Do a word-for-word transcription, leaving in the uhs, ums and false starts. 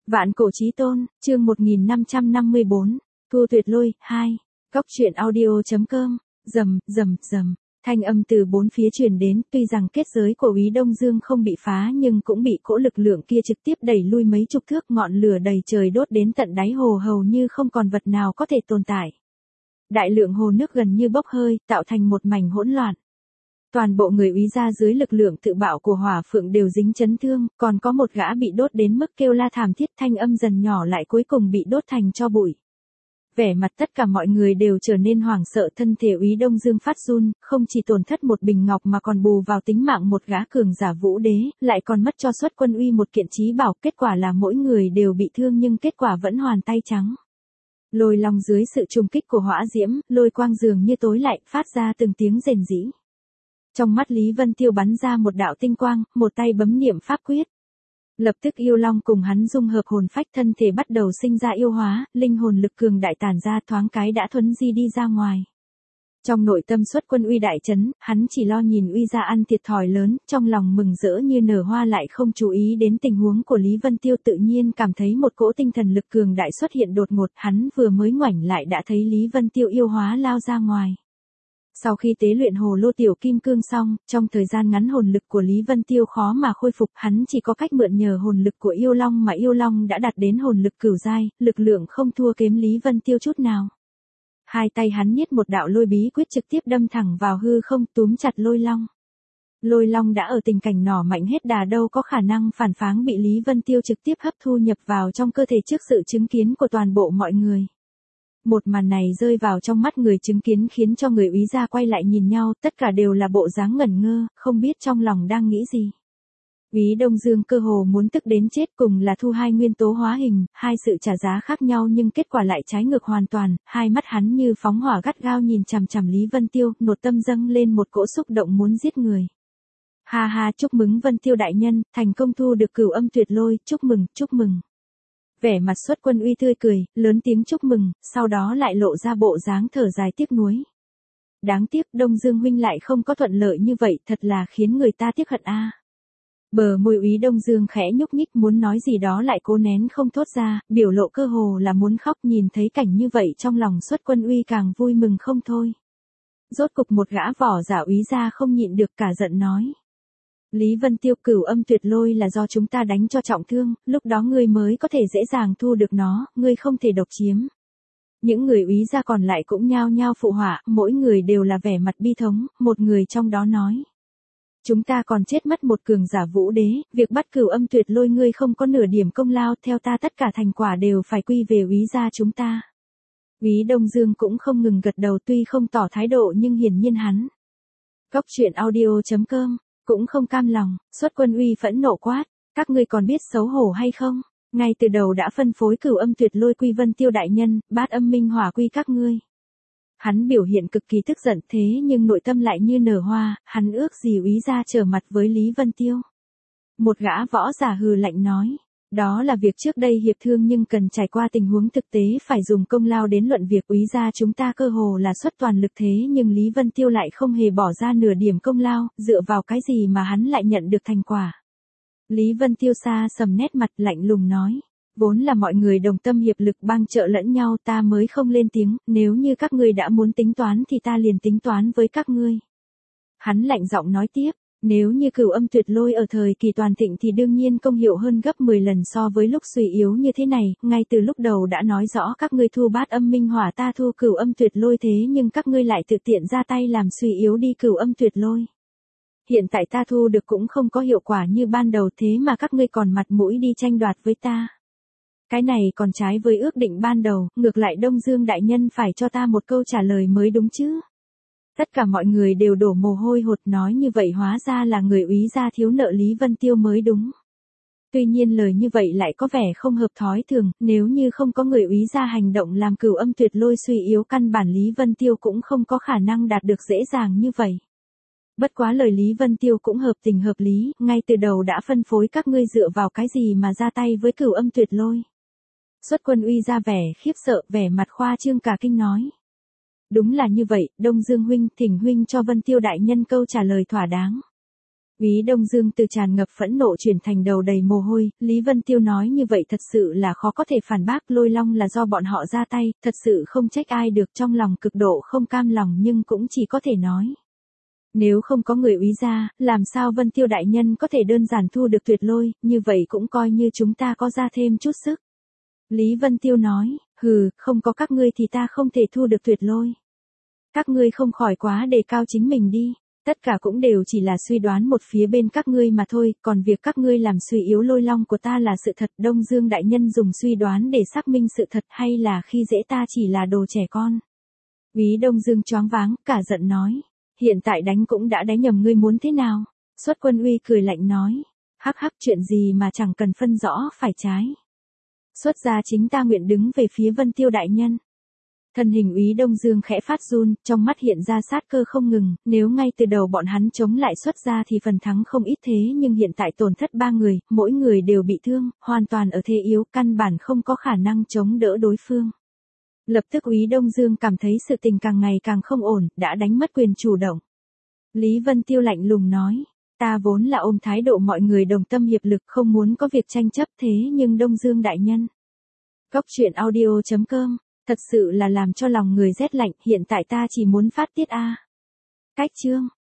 Vạn cổ chí tôn, chương một nghìn năm trăm năm mươi bốn, Thu Tuyệt Lôi, hai. Góc truyện audio.com, rầm, rầm, rầm, thanh âm từ bốn phía truyền đến, tuy rằng kết giới của Úy Đông Dương không bị phá nhưng cũng bị cỗ lực lượng kia trực tiếp đẩy lui mấy chục thước, ngọn lửa đầy trời đốt đến tận đáy hồ hầu như không còn vật nào có thể tồn tại. Đại lượng hồ nước gần như bốc hơi, tạo thành một mảnh hỗn loạn. Toàn bộ người Úy gia dưới lực lượng tự bạo của hỏa phượng đều dính chấn thương, còn có một gã bị đốt đến mức kêu la thảm thiết, thanh âm dần nhỏ lại cuối cùng bị đốt thành tro bụi. Vẻ mặt tất cả mọi người đều trở nên hoảng sợ, thân thể Úy Đông Dương phát run, không chỉ tổn thất một bình ngọc mà còn bù vào tính mạng một gã cường giả vũ đế, lại còn mất cho Xuất Quân Uy một kiện chí bảo, kết quả là mỗi người đều bị thương nhưng kết quả vẫn hoàn tay trắng. Lôi long dưới sự trùng kích của hỏa diễm, lôi quang dường như tối lại, phát ra từng tiếng rền rĩ. Trong mắt Lý Vân Tiêu bắn ra một đạo tinh quang, một tay bấm niệm pháp quyết. Lập tức yêu long cùng hắn dung hợp hồn phách, thân thể bắt đầu sinh ra yêu hóa, linh hồn lực cường đại tản ra, thoáng cái đã thuấn di đi ra ngoài. Trong nội tâm Xuất Quân Uy đại chấn, hắn chỉ lo nhìn Uy gia ăn thiệt thòi lớn, trong lòng mừng rỡ như nở hoa, lại không chú ý đến tình huống của Lý Vân Tiêu. Tự nhiên cảm thấy một cỗ tinh thần lực cường đại xuất hiện đột ngột, hắn vừa mới ngoảnh lại đã thấy Lý Vân Tiêu yêu hóa lao ra ngoài. Sau khi tế luyện hồ lô tiểu kim cương xong, trong thời gian ngắn hồn lực của Lý Vân Tiêu khó mà khôi phục, hắn chỉ có cách mượn nhờ hồn lực của yêu long, mà yêu long đã đạt đến hồn lực cửu giai, lực lượng không thua kém Lý Vân Tiêu chút nào. Hai tay hắn niết một đạo lôi bí quyết trực tiếp đâm thẳng vào hư không, túm chặt lôi long. Lôi long đã ở tình cảnh nỏ mạnh hết đà, đâu có khả năng phản kháng, bị Lý Vân Tiêu trực tiếp hấp thu nhập vào trong cơ thể trước sự chứng kiến của toàn bộ mọi người. Một màn này rơi vào trong mắt người chứng kiến khiến cho người Úy gia quay lại nhìn nhau, tất cả đều là bộ dáng ngẩn ngơ, không biết trong lòng đang nghĩ gì. Úy Đông Dương cơ hồ muốn tức đến chết, cùng là thu hai nguyên tố hóa hình, hai sự trả giá khác nhau nhưng kết quả lại trái ngược hoàn toàn, hai mắt hắn như phóng hỏa gắt gao nhìn chằm chằm Lý Vân Tiêu, nội tâm dâng lên một cỗ xúc động muốn giết người. Ha ha, chúc mừng Vân Tiêu đại nhân, thành công thu được Cửu Âm Tuyệt Lôi, chúc mừng, chúc mừng. Vẻ mặt Xuất Quân Uy tươi cười, lớn tiếng chúc mừng, sau đó lại lộ ra bộ dáng thở dài tiếc nuối. Đáng tiếc Đông Dương huynh lại không có thuận lợi như vậy, thật là khiến người ta tiếc hận a. À. Bờ môi Úy Đông Dương khẽ nhúc nhích, muốn nói gì đó lại cố nén không thốt ra, biểu lộ cơ hồ là muốn khóc. Nhìn thấy cảnh như vậy trong lòng Xuất Quân Uy càng vui mừng không thôi. Rốt cục một gã vỏ giả Úy gia không nhịn được cả giận nói. Lý Vân Tiêu, Cửu Âm Tuyệt Lôi là do chúng ta đánh cho trọng thương, lúc đó ngươi mới có thể dễ dàng thu được nó, ngươi không thể độc chiếm. Những người Úy gia còn lại cũng nhao nhao phụ họa, mỗi người đều là vẻ mặt bi thống, một người trong đó nói. Chúng ta còn chết mất một cường giả vũ đế, việc bắt Cửu Âm Tuyệt Lôi ngươi không có nửa điểm công lao, theo ta tất cả thành quả đều phải quy về Úy gia chúng ta. Úy Đông Dương cũng không ngừng gật đầu, tuy không tỏ thái độ nhưng hiển nhiên hắn. Góc truyện audio.com cũng không cam lòng, Xuất Quân Uy phẫn nộ quát, các ngươi còn biết xấu hổ hay không? Ngay từ đầu đã phân phối Cửu Âm Tuyệt Lôi quy Vân Tiêu đại nhân, Bát Âm Minh Hỏa quy các ngươi. Hắn biểu hiện cực kỳ tức giận, thế nhưng nội tâm lại như nở hoa, hắn ước gì Úy gia trở mặt với Lý Vân Tiêu. Một gã võ giả hừ lạnh nói, đó là việc trước đây hiệp thương nhưng cần trải qua tình huống thực tế phải dùng công lao đến luận việc. Úy gia chúng ta cơ hồ là xuất toàn lực, thế nhưng Lý Vân Tiêu lại không hề bỏ ra nửa điểm công lao, dựa vào cái gì mà hắn lại nhận được thành quả. Lý Vân Tiêu xa sầm nét mặt, lạnh lùng nói, vốn là mọi người đồng tâm hiệp lực bang trợ lẫn nhau, ta mới không lên tiếng, nếu như các ngươi đã muốn tính toán thì ta liền tính toán với các ngươi. Hắn lạnh giọng nói tiếp. Nếu như Cửu Âm Tuyệt Lôi ở thời kỳ toàn thịnh thì đương nhiên công hiệu hơn gấp mười lần so với lúc suy yếu như thế này, ngay từ lúc đầu đã nói rõ các ngươi thu Bát Âm Minh Hỏa, ta thu Cửu Âm Tuyệt Lôi, thế nhưng các ngươi lại tự tiện ra tay làm suy yếu đi Cửu Âm Tuyệt Lôi. Hiện tại ta thu được cũng không có hiệu quả như ban đầu, thế mà các ngươi còn mặt mũi đi tranh đoạt với ta. Cái này còn trái với ước định ban đầu, ngược lại Đông Dương đại nhân phải cho ta một câu trả lời mới đúng chứ. Tất cả mọi người đều đổ mồ hôi hột, nói như vậy hóa ra là người Úy gia thiếu nợ Lý Vân Tiêu mới đúng. Tuy nhiên lời như vậy lại có vẻ không hợp thói thường, nếu như không có người Úy gia hành động làm Cửu Âm Tuyệt Lôi suy yếu, căn bản Lý Vân Tiêu cũng không có khả năng đạt được dễ dàng như vậy. Bất quá lời Lý Vân Tiêu cũng hợp tình hợp lý, ngay từ đầu đã phân phối các ngươi, dựa vào cái gì mà ra tay với Cửu Âm Tuyệt Lôi. Xuất Quân Uy ra vẻ khiếp sợ, vẻ mặt khoa trương cả kinh nói. Đúng là như vậy, Đông Dương huynh, thỉnh huynh cho Vân Tiêu đại nhân câu trả lời thỏa đáng. Úy Đông Dương từ tràn ngập phẫn nộ chuyển thành đầu đầy mồ hôi, Lý Vân Tiêu nói như vậy thật sự là khó có thể phản bác, Lôi Long là do bọn họ ra tay, thật sự không trách ai được, trong lòng cực độ không cam lòng nhưng cũng chỉ có thể nói. Nếu không có người úy ra, làm sao Vân Tiêu đại nhân có thể đơn giản thu được Tuyệt Lôi, như vậy cũng coi như chúng ta có ra thêm chút sức. Lý Vân Tiêu nói, hừ, không có các ngươi thì ta không thể thu được Tuyệt Lôi. Các ngươi không khỏi quá đề cao chính mình đi. Tất cả cũng đều chỉ là suy đoán một phía bên các ngươi mà thôi, còn việc các ngươi làm suy yếu Lôi Long của ta là sự thật. Đông Dương đại nhân dùng suy đoán để xác minh sự thật hay là khi dễ ta chỉ là đồ trẻ con. Úy Đông Dương choáng váng, cả giận nói. Hiện tại đánh cũng đã đánh nhầm, ngươi muốn thế nào? Xuất Quân Uy cười lạnh nói. Hắc hắc, chuyện gì mà chẳng cần phân rõ phải trái. Xuất gia chính ta nguyện đứng về phía Vân Tiêu đại nhân. Thân hình Úy Đông Dương khẽ phát run, trong mắt hiện ra sát cơ không ngừng, nếu ngay từ đầu bọn hắn chống lại xuất gia thì phần thắng không ít, thế nhưng hiện tại tổn thất ba người, mỗi người đều bị thương, hoàn toàn ở thế yếu, căn bản không có khả năng chống đỡ đối phương. Lập tức Úy Đông Dương cảm thấy sự tình càng ngày càng không ổn, đã đánh mất quyền chủ động. Lý Vân Tiêu lạnh lùng nói, ta vốn là ôm thái độ mọi người đồng tâm hiệp lực, không muốn có việc tranh chấp, thế nhưng Đông Dương đại nhân. Góc truyện audio chấm com, thật sự là làm cho lòng người rét lạnh, hiện tại ta chỉ muốn phát tiết a. Cách chương